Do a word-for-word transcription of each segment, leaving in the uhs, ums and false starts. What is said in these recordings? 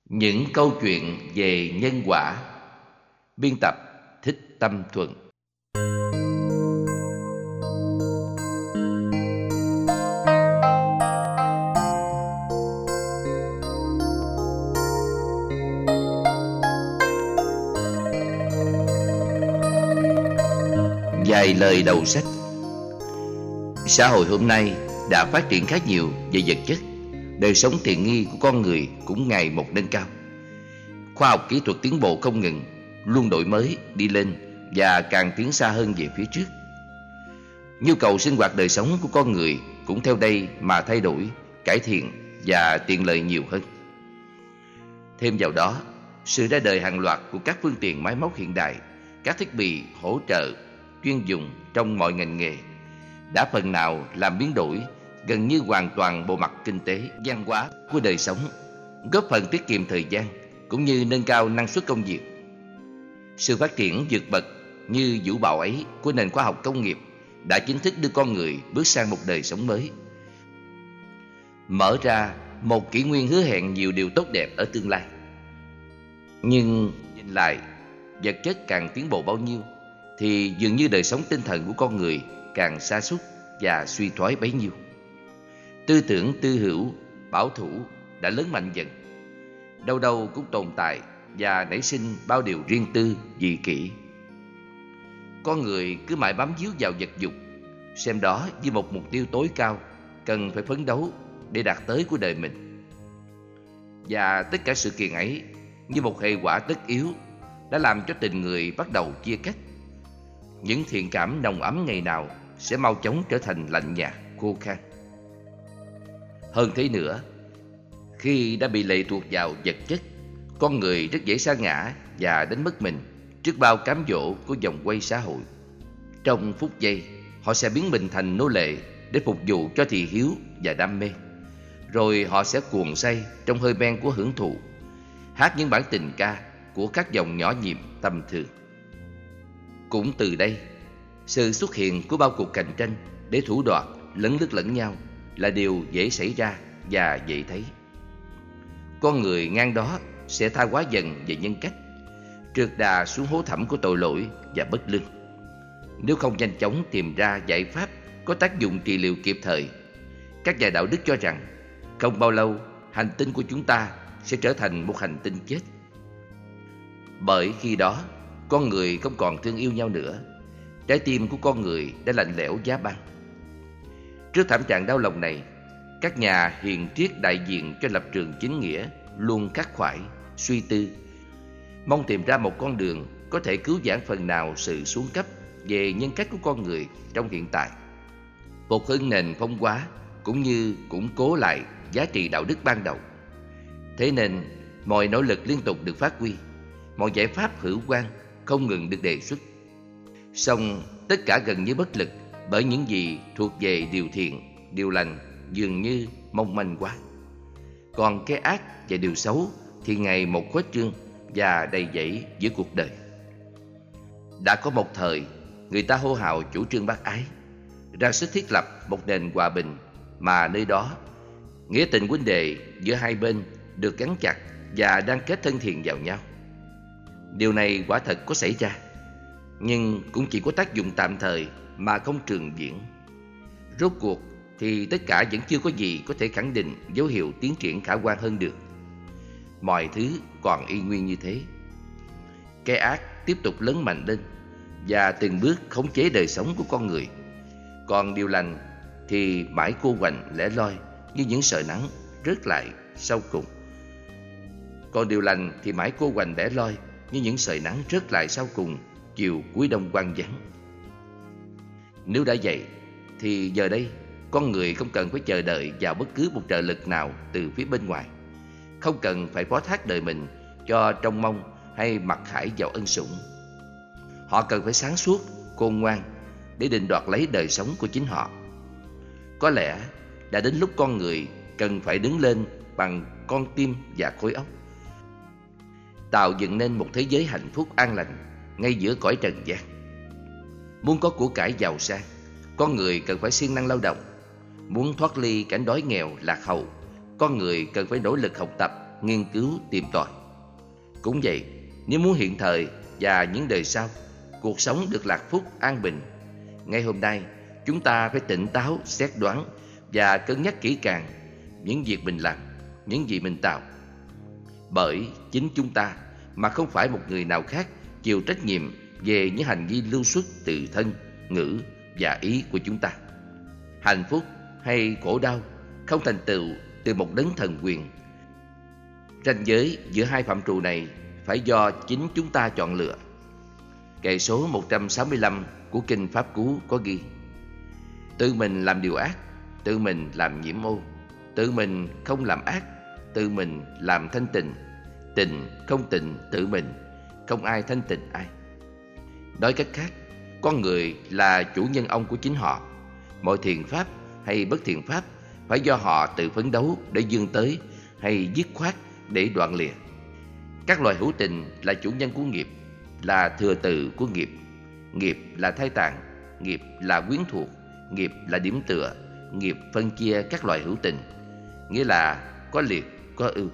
Những câu chuyện về nhân quả. Biên tập Thích Tâm Thuận. Vài lời đầu sách. Xã hội hôm nay đã phát triển khá nhiều về vật chất. Đời sống tiện nghi của con người cũng ngày một nâng cao. Khoa học kỹ thuật tiến bộ không ngừng, luôn đổi mới, đi lên và càng tiến xa hơn về phía trước. Nhu cầu sinh hoạt đời sống của con người cũng theo đây mà thay đổi, cải thiện và tiện lợi nhiều hơn. Thêm vào đó, sự ra đời hàng loạt của các phương tiện máy móc hiện đại, các thiết bị hỗ trợ chuyên dùng trong mọi ngành nghề đã phần nào làm biến đổi gần như hoàn toàn bộ mặt kinh tế, văn hóa của đời sống, góp phần tiết kiệm thời gian cũng như nâng cao năng suất công việc. Sự phát triển vượt bậc như vũ bão ấy của nền khoa học công nghiệp đã chính thức đưa con người bước sang một đời sống mới, mở ra một kỷ nguyên hứa hẹn nhiều điều tốt đẹp ở tương lai. Nhưng nhìn lại, vật chất càng tiến bộ bao nhiêu thì dường như đời sống tinh thần của con người càng sa sút và suy thoái bấy nhiêu. Tư tưởng tư hữu, bảo thủ đã lớn mạnh dần. Đâu đâu cũng tồn tại và nảy sinh bao điều riêng tư, dị kỷ. Con người cứ mãi bám víu vào vật dục, xem đó như một mục tiêu tối cao cần phải phấn đấu để đạt tới của đời mình. Và tất cả sự kiện ấy như một hệ quả tất yếu đã làm cho tình người bắt đầu chia cách. Những thiện cảm nồng ấm ngày nào sẽ mau chóng trở thành lạnh nhạt, khô khan. Hơn thế nữa, khi đã bị lệ thuộc vào vật chất, con người rất dễ sa ngã và đánh mất mình trước bao cám dỗ của vòng quay xã hội. Trong phút giây, họ sẽ biến mình thành nô lệ để phục vụ cho thị hiếu và đam mê. Rồi họ sẽ cuồng say trong hơi men của hưởng thụ, hát những bản tình ca của các dòng nhỏ nhiệm tầm thường. Cũng từ đây, sự xuất hiện của bao cuộc cạnh tranh để thủ đoạt, lấn lướt lẫn nhau là điều dễ xảy ra và dễ thấy. Con người ngang đó sẽ tha hóa dần về nhân cách, trượt đà xuống hố thẳm của tội lỗi và bất lương. Nếu không nhanh chóng tìm ra giải pháp có tác dụng trị liệu kịp thời, các nhà đạo đức cho rằng không bao lâu hành tinh của chúng ta sẽ trở thành một hành tinh chết. Bởi khi đó, con người không còn thương yêu nhau nữa. Trái tim của con người đã lạnh lẽo giá băng. Trước thảm trạng đau lòng này, các nhà hiền triết đại diện cho lập trường chính nghĩa luôn khắc khoải, suy tư, mong tìm ra một con đường có thể cứu vãn phần nào sự xuống cấp về nhân cách của con người trong hiện tại, phục hưng nền phong hóa cũng như củng cố lại giá trị đạo đức ban đầu. Thế nên mọi nỗ lực liên tục được phát huy, mọi giải pháp hữu quan không ngừng được đề xuất. Song tất cả gần như bất lực, bởi những gì thuộc về điều thiện, điều lành dường như mong manh quá. Còn cái ác và điều xấu thì ngày một khuếch trương và đầy dẫy giữa cuộc đời. Đã có một thời, người ta hô hào chủ trương bác ái, ra sức thiết lập một nền hòa bình mà nơi đó nghĩa tình huynh đệ giữa hai bên được gắn chặt và đang kết thân thiện vào nhau. Điều này quả thật có xảy ra, nhưng cũng chỉ có tác dụng tạm thời mà không trường diễn. Rốt cuộc thì tất cả vẫn chưa có gì có thể khẳng định dấu hiệu tiến triển khả quan hơn được. Mọi thứ còn y nguyên như thế. Cái ác tiếp tục lớn mạnh lên và từng bước khống chế đời sống của con người. Còn điều lành thì mãi cô quạnh lẻ loi như những sợi nắng rớt lại sau cùng. Còn điều lành thì mãi cô quạnh lẻ loi như những sợi nắng rớt lại sau cùng chiều cuối đông quang vắng. Nếu đã vậy thì giờ đây con người không cần phải chờ đợi vào bất cứ một trợ lực nào từ phía bên ngoài, không cần phải phó thác đời mình cho trông mong hay mặc khải vào ân sủng. Họ cần phải sáng suốt, khôn ngoan để định đoạt lấy đời sống của chính họ. Có lẽ đã đến lúc con người cần phải đứng lên bằng con tim và khối óc, tạo dựng nên một thế giới hạnh phúc an lành ngay giữa cõi trần gian. Muốn có của cải giàu sang, con người cần phải siêng năng lao động. Muốn thoát ly cảnh đói nghèo lạc hậu, con người cần phải nỗ lực học tập nghiên cứu tìm tòi. Cũng vậy, nếu muốn hiện thời và những đời sau cuộc sống được lạc phúc an bình, ngay hôm nay chúng ta phải tỉnh táo xét đoán và cân nhắc kỹ càng những việc mình làm, những gì mình tạo. Bởi chính chúng ta mà không phải một người nào khác chịu trách nhiệm về những hành vi lưu xuất từ thân, ngữ và ý của chúng ta. Hạnh phúc hay khổ đau không thành tựu từ một đấng thần quyền. Ranh giới giữa hai phạm trù này phải do chính chúng ta chọn lựa. Kệ số một trăm sáu mươi lăm của Kinh Pháp Cú có ghi: tự mình làm điều ác, tự mình làm nhiễm ô, tự mình không làm ác, tự mình làm thanh tịnh, tịnh không tịnh tự mình, không ai thanh tịnh ai. Nói cách khác, con người là chủ nhân ông của chính họ. Mọi thiện pháp hay bất thiện pháp phải do họ tự phấn đấu để vươn tới, hay dứt khoát để đoạn lìa. Các loài hữu tình là chủ nhân của nghiệp, là thừa tự của nghiệp. Nghiệp là thai tạng, nghiệp là quyến thuộc, nghiệp là điểm tựa, nghiệp phân chia các loài hữu tình, nghĩa là có liệt, có ưu.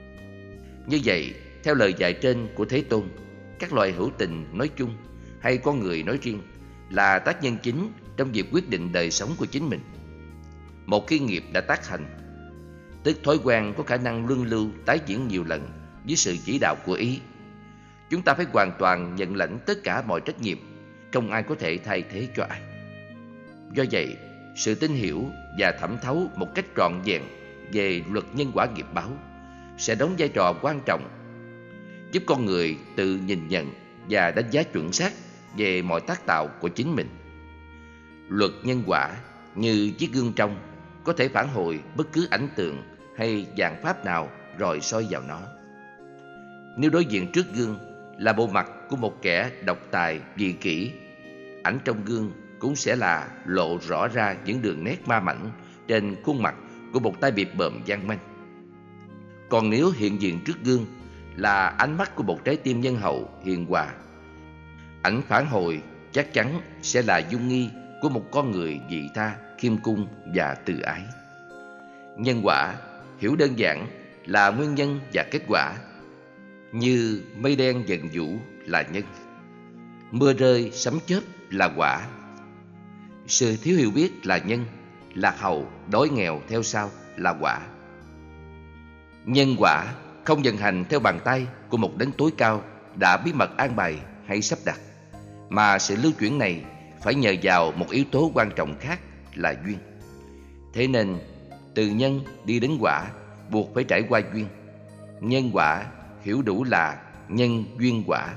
Như vậy, theo lời dạy trên của Thế Tôn, các loài hữu tình nói chung hay con người nói riêng là tác nhân chính trong việc quyết định đời sống của chính mình. Một khi nghiệp đã tác hành, tức thói quen có khả năng luân lưu tái diễn nhiều lần dưới sự chỉ đạo của ý. Chúng ta phải hoàn toàn nhận lãnh tất cả mọi trách nhiệm, không ai có thể thay thế cho ai. Do vậy, sự tin hiểu và thẩm thấu một cách trọn vẹn về luật nhân quả nghiệp báo sẽ đóng vai trò quan trọng, giúp con người tự nhìn nhận và đánh giá chuẩn xác về mọi tác tạo của chính mình. Luật nhân quả như chiếc gương trong có thể phản hồi bất cứ ảnh tượng hay dạng pháp nào rồi soi vào nó. Nếu đối diện trước gương là bộ mặt của một kẻ độc tài vị kỷ, ảnh trong gương cũng sẽ là lộ rõ ra những đường nét ma mảnh trên khuôn mặt của một tay bịp bợm gian manh. Còn nếu hiện diện trước gương là ánh mắt của một trái tim nhân hậu hiền hòa, ảnh phản hồi chắc chắn sẽ là dung nghi của một con người vị tha, khiêm cung và từ ái. Nhân quả hiểu đơn giản là nguyên nhân và kết quả, như mây đen dần vũ là nhân, mưa rơi sấm chớp là quả, sự thiếu hiểu biết là nhân, lạc hậu đói nghèo theo sau là quả. Nhân quả không vận hành theo bàn tay của một đấng tối cao đã bí mật an bài hay sắp đặt, mà sự lưu chuyển này phải nhờ vào một yếu tố quan trọng khác là duyên. Thế nên từ nhân đi đến quả buộc phải trải qua duyên. Nhân quả hiểu đủ là nhân duyên quả.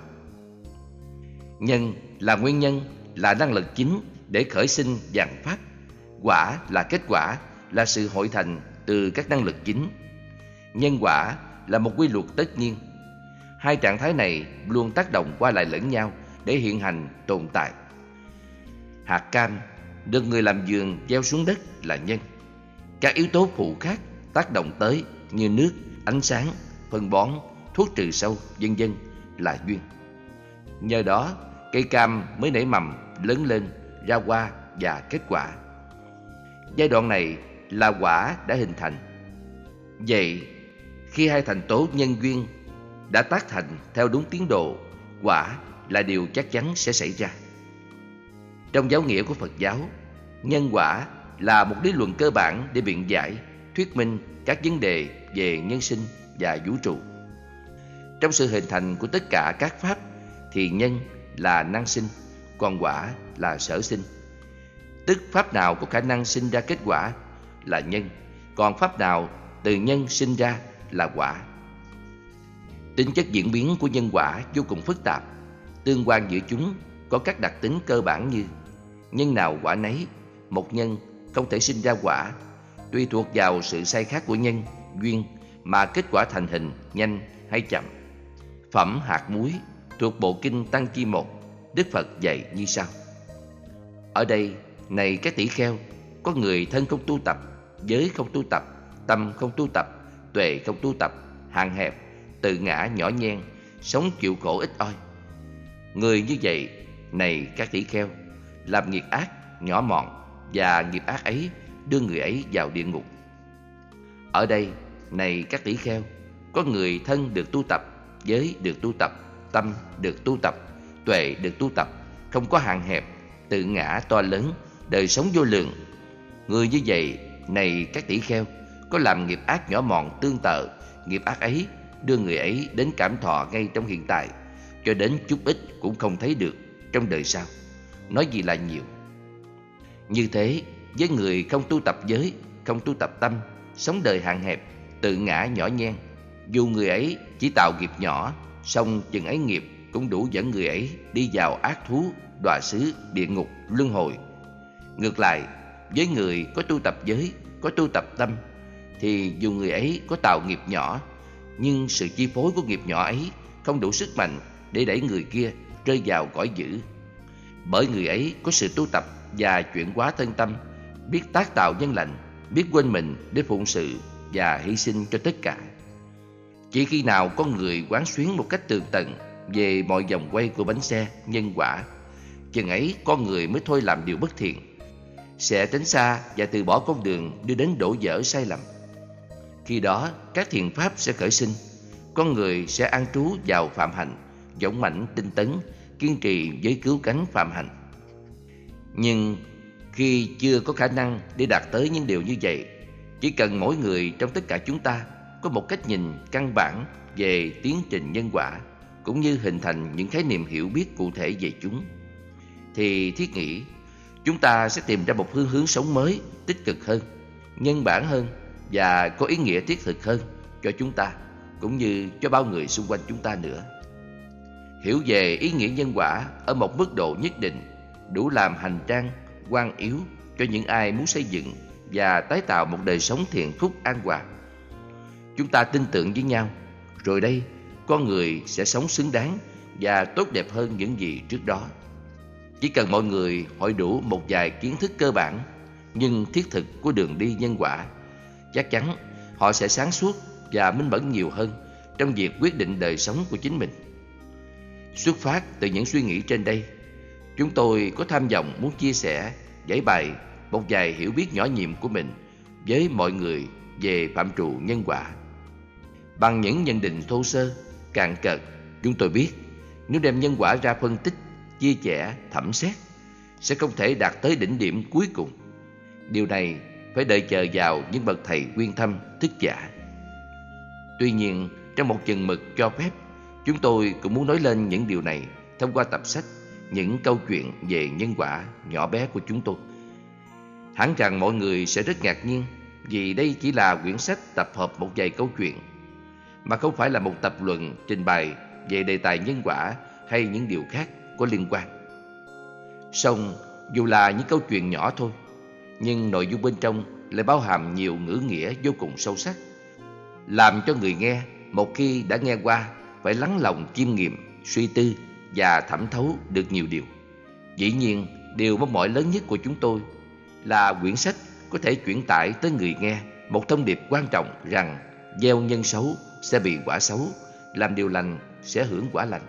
Nhân là nguyên nhân, là năng lực chính để khởi sinh vạn pháp. Quả là kết quả, là sự hội thành từ các năng lực chính. Nhân quả là một quy luật tất nhiên. Hai trạng thái này luôn tác động qua lại lẫn nhau để hiện hành tồn tại. Hạt cam được người làm vườn gieo xuống đất là nhân. Các yếu tố phụ khác tác động tới như nước, ánh sáng, phân bón, thuốc trừ sâu, vân vân là duyên. Nhờ đó, cây cam mới nảy mầm, lớn lên, ra hoa và kết quả. Giai đoạn này là quả đã hình thành. Vậy, khi hai thành tố nhân duyên đã tác thành theo đúng tiến độ, quả là điều chắc chắn sẽ xảy ra. Trong giáo nghĩa của Phật giáo, nhân quả là một lý luận cơ bản để biện giải, thuyết minh các vấn đề về nhân sinh và vũ trụ. Trong sự hình thành của tất cả các pháp thì nhân là năng sinh, còn quả là sở sinh. Tức pháp nào có khả năng sinh ra kết quả là nhân, còn pháp nào từ nhân sinh ra là quả. Tính chất diễn biến của nhân quả vô cùng phức tạp. Tương quan giữa chúng có các đặc tính cơ bản như nhân nào quả nấy, một nhân không thể sinh ra quả, tùy thuộc vào sự sai khác của nhân, duyên mà kết quả thành hình nhanh hay chậm. Phẩm hạt muối thuộc bộ kinh Tăng Chi một, Đức Phật dạy như sau. Ở đây, này các tỷ kheo, có người thân không tu tập, giới không tu tập, tâm không tu tập, tuệ không tu tập, hạn hẹp, tự ngã nhỏ nhen, sống chịu khổ ít oi. Người như vậy, này các tỷ kheo, làm nghiệp ác nhỏ mọn, và nghiệp ác ấy đưa người ấy vào địa ngục. Ở đây, này các tỷ kheo, Có người thân được tu tập, giới được tu tập, tâm được tu tập, tuệ được tu tập, không có hạn hẹp, tự ngã to lớn, đời sống vô lượng. Người như vậy, này các tỷ kheo, có làm nghiệp ác nhỏ mọn tương tự, nghiệp ác ấy đưa người ấy đến cảm thọ ngay trong hiện tại, cho đến chút ít cũng không thấy được trong đời sau, nói gì là nhiều. Như thế, với người không tu tập giới, không tu tập tâm, sống đời hạn hẹp, tự ngã nhỏ nhen, dù người ấy chỉ tạo nghiệp nhỏ, song chừng ấy nghiệp cũng đủ dẫn người ấy đi vào ác thú, đọa xứ, địa ngục, luân hồi. Ngược lại, với người có tu tập giới, có tu tập tâm, thì dù người ấy có tạo nghiệp nhỏ, nhưng sự chi phối của nghiệp nhỏ ấy không đủ sức mạnh để đẩy người kia rơi vào cõi dữ. Bởi người ấy có sự tu tập và chuyển hóa thân tâm, biết tác tạo nhân lành, biết quên mình để phụng sự và hy sinh cho tất cả. Chỉ khi nào con người quán xuyến một cách tường tận về mọi vòng quay của bánh xe nhân quả, chừng ấy con người mới thôi làm điều bất thiện, sẽ tránh xa và từ bỏ con đường đưa đến đổ vỡ sai lầm. Khi đó các thiện pháp sẽ khởi sinh, con người sẽ an trú vào phạm hạnh, dũng mãnh tinh tấn, kiên trì với cứu cánh phạm hạnh. Nhưng khi chưa có khả năng để đạt tới những điều như vậy, chỉ cần mỗi người trong tất cả chúng ta có một cách nhìn căn bản về tiến trình nhân quả, cũng như hình thành những khái niệm hiểu biết cụ thể về chúng, thì thiết nghĩ chúng ta sẽ tìm ra một hướng hướng sống mới, tích cực hơn, nhân bản hơn và có ý nghĩa thiết thực hơn cho chúng ta, cũng như cho bao người xung quanh chúng ta nữa. Hiểu về ý nghĩa nhân quả ở một mức độ nhất định đủ làm hành trang, quan yếu cho những ai muốn xây dựng và tái tạo một đời sống thiện phúc an hòa. Chúng ta tin tưởng với nhau, rồi đây con người sẽ sống xứng đáng và tốt đẹp hơn những gì trước đó. Chỉ cần mọi người hội đủ một vài kiến thức cơ bản nhưng thiết thực của đường đi nhân quả, chắc chắn họ sẽ sáng suốt và minh mẫn nhiều hơn trong việc quyết định đời sống của chính mình. Xuất phát từ những suy nghĩ trên đây, chúng tôi có tham vọng muốn chia sẻ, giải bày một vài hiểu biết nhỏ nhiệm của mình với mọi người về phạm trù nhân quả. Bằng những nhận định thô sơ, cạn cợt, chúng tôi biết nếu đem nhân quả ra phân tích, chia sẻ, thẩm xét, sẽ không thể đạt tới đỉnh điểm cuối cùng. Điều này phải đợi chờ vào những bậc thầy uyên thâm, thức giả. Tuy nhiên, trong một chừng mực cho phép, chúng tôi cũng muốn nói lên những điều này thông qua tập sách Những câu chuyện về nhân quả nhỏ bé của chúng tôi. Hẳn rằng mọi người sẽ rất ngạc nhiên vì đây chỉ là quyển sách tập hợp một vài câu chuyện, mà không phải là một tập luận trình bày về đề tài nhân quả hay những điều khác có liên quan. Song dù là những câu chuyện nhỏ thôi, nhưng nội dung bên trong lại bao hàm nhiều ngữ nghĩa vô cùng sâu sắc, làm cho người nghe một khi đã nghe qua phải lắng lòng chiêm nghiệm, suy tư và thẩm thấu được nhiều điều. Dĩ nhiên, điều mong mỏi lớn nhất của chúng tôi là quyển sách có thể chuyển tải tới người nghe một thông điệp quan trọng rằng gieo nhân xấu sẽ bị quả xấu, làm điều lành sẽ hưởng quả lành.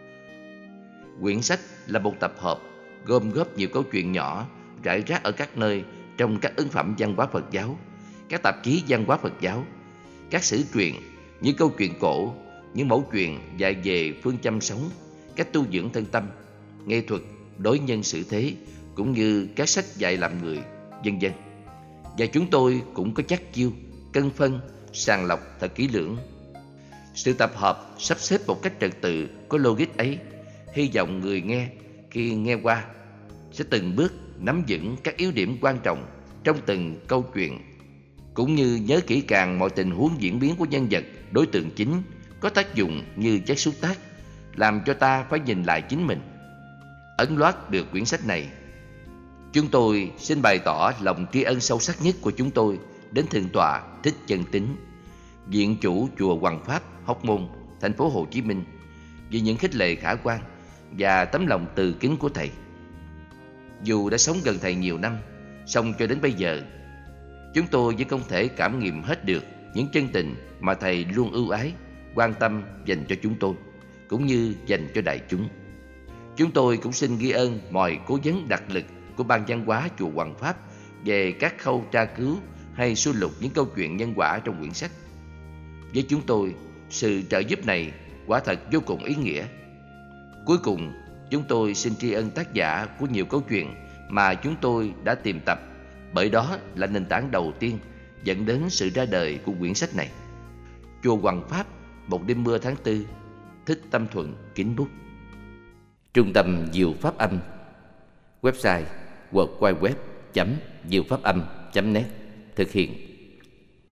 Quyển sách là một tập hợp gom góp nhiều câu chuyện nhỏ rải rác ở các nơi trong các ấn phẩm văn hóa Phật giáo, các tạp chí văn hóa Phật giáo, các sử truyện, những câu chuyện cổ, những mẫu chuyện dạy về phương châm sống, cách tu dưỡng thân tâm, nghệ thuật, đối nhân xử thế, cũng như các sách dạy làm người, vân vân. Và chúng tôi cũng có chắc chiêu, cân phân, sàng lọc thật kỹ lưỡng. Sự tập hợp, sắp xếp một cách trật tự, có logic ấy, hy vọng người nghe khi nghe qua sẽ từng bước nắm vững các yếu điểm quan trọng trong từng câu chuyện, cũng như nhớ kỹ càng mọi tình huống diễn biến của nhân vật, đối tượng chính có tác dụng như chất xúc tác, làm cho ta phải nhìn lại chính mình. Ấn loát được quyển sách này, chúng tôi xin bày tỏ lòng tri ân sâu sắc nhất của chúng tôi đến Thượng tọa Thích Chân Tín, viện chủ chùa Hoằng Pháp, Hóc Môn, thành phố Hồ Chí Minh, vì những khích lệ khả quan và tấm lòng từ kính của thầy. Dù đã sống gần thầy nhiều năm, song cho đến bây giờ, chúng tôi vẫn không thể cảm nghiệm hết được những chân tình mà thầy luôn ưu ái, quan tâm dành cho chúng tôi, cũng như dành cho đại chúng. Chúng tôi cũng xin ghi ơn mọi cố vấn đặc lực của Ban Văn hóa chùa Hoằng Pháp về các khâu tra cứu hay sưu lục những câu chuyện nhân quả trong quyển sách. Với chúng tôi, Sự trợ giúp này quả thật vô cùng ý nghĩa. Cuối cùng, chúng tôi xin tri ân tác giả của nhiều câu chuyện mà chúng tôi đã tìm tập, bởi đó là nền tảng đầu tiên dẫn đến sự ra đời của quyển sách này. Chùa Hoằng Pháp, một đêm mưa tháng tư. Thích Tâm Thuận, kính bút. Trung tâm Diệu Pháp Âm. Website w w w chấm diệu pháp âm chấm net. Thực hiện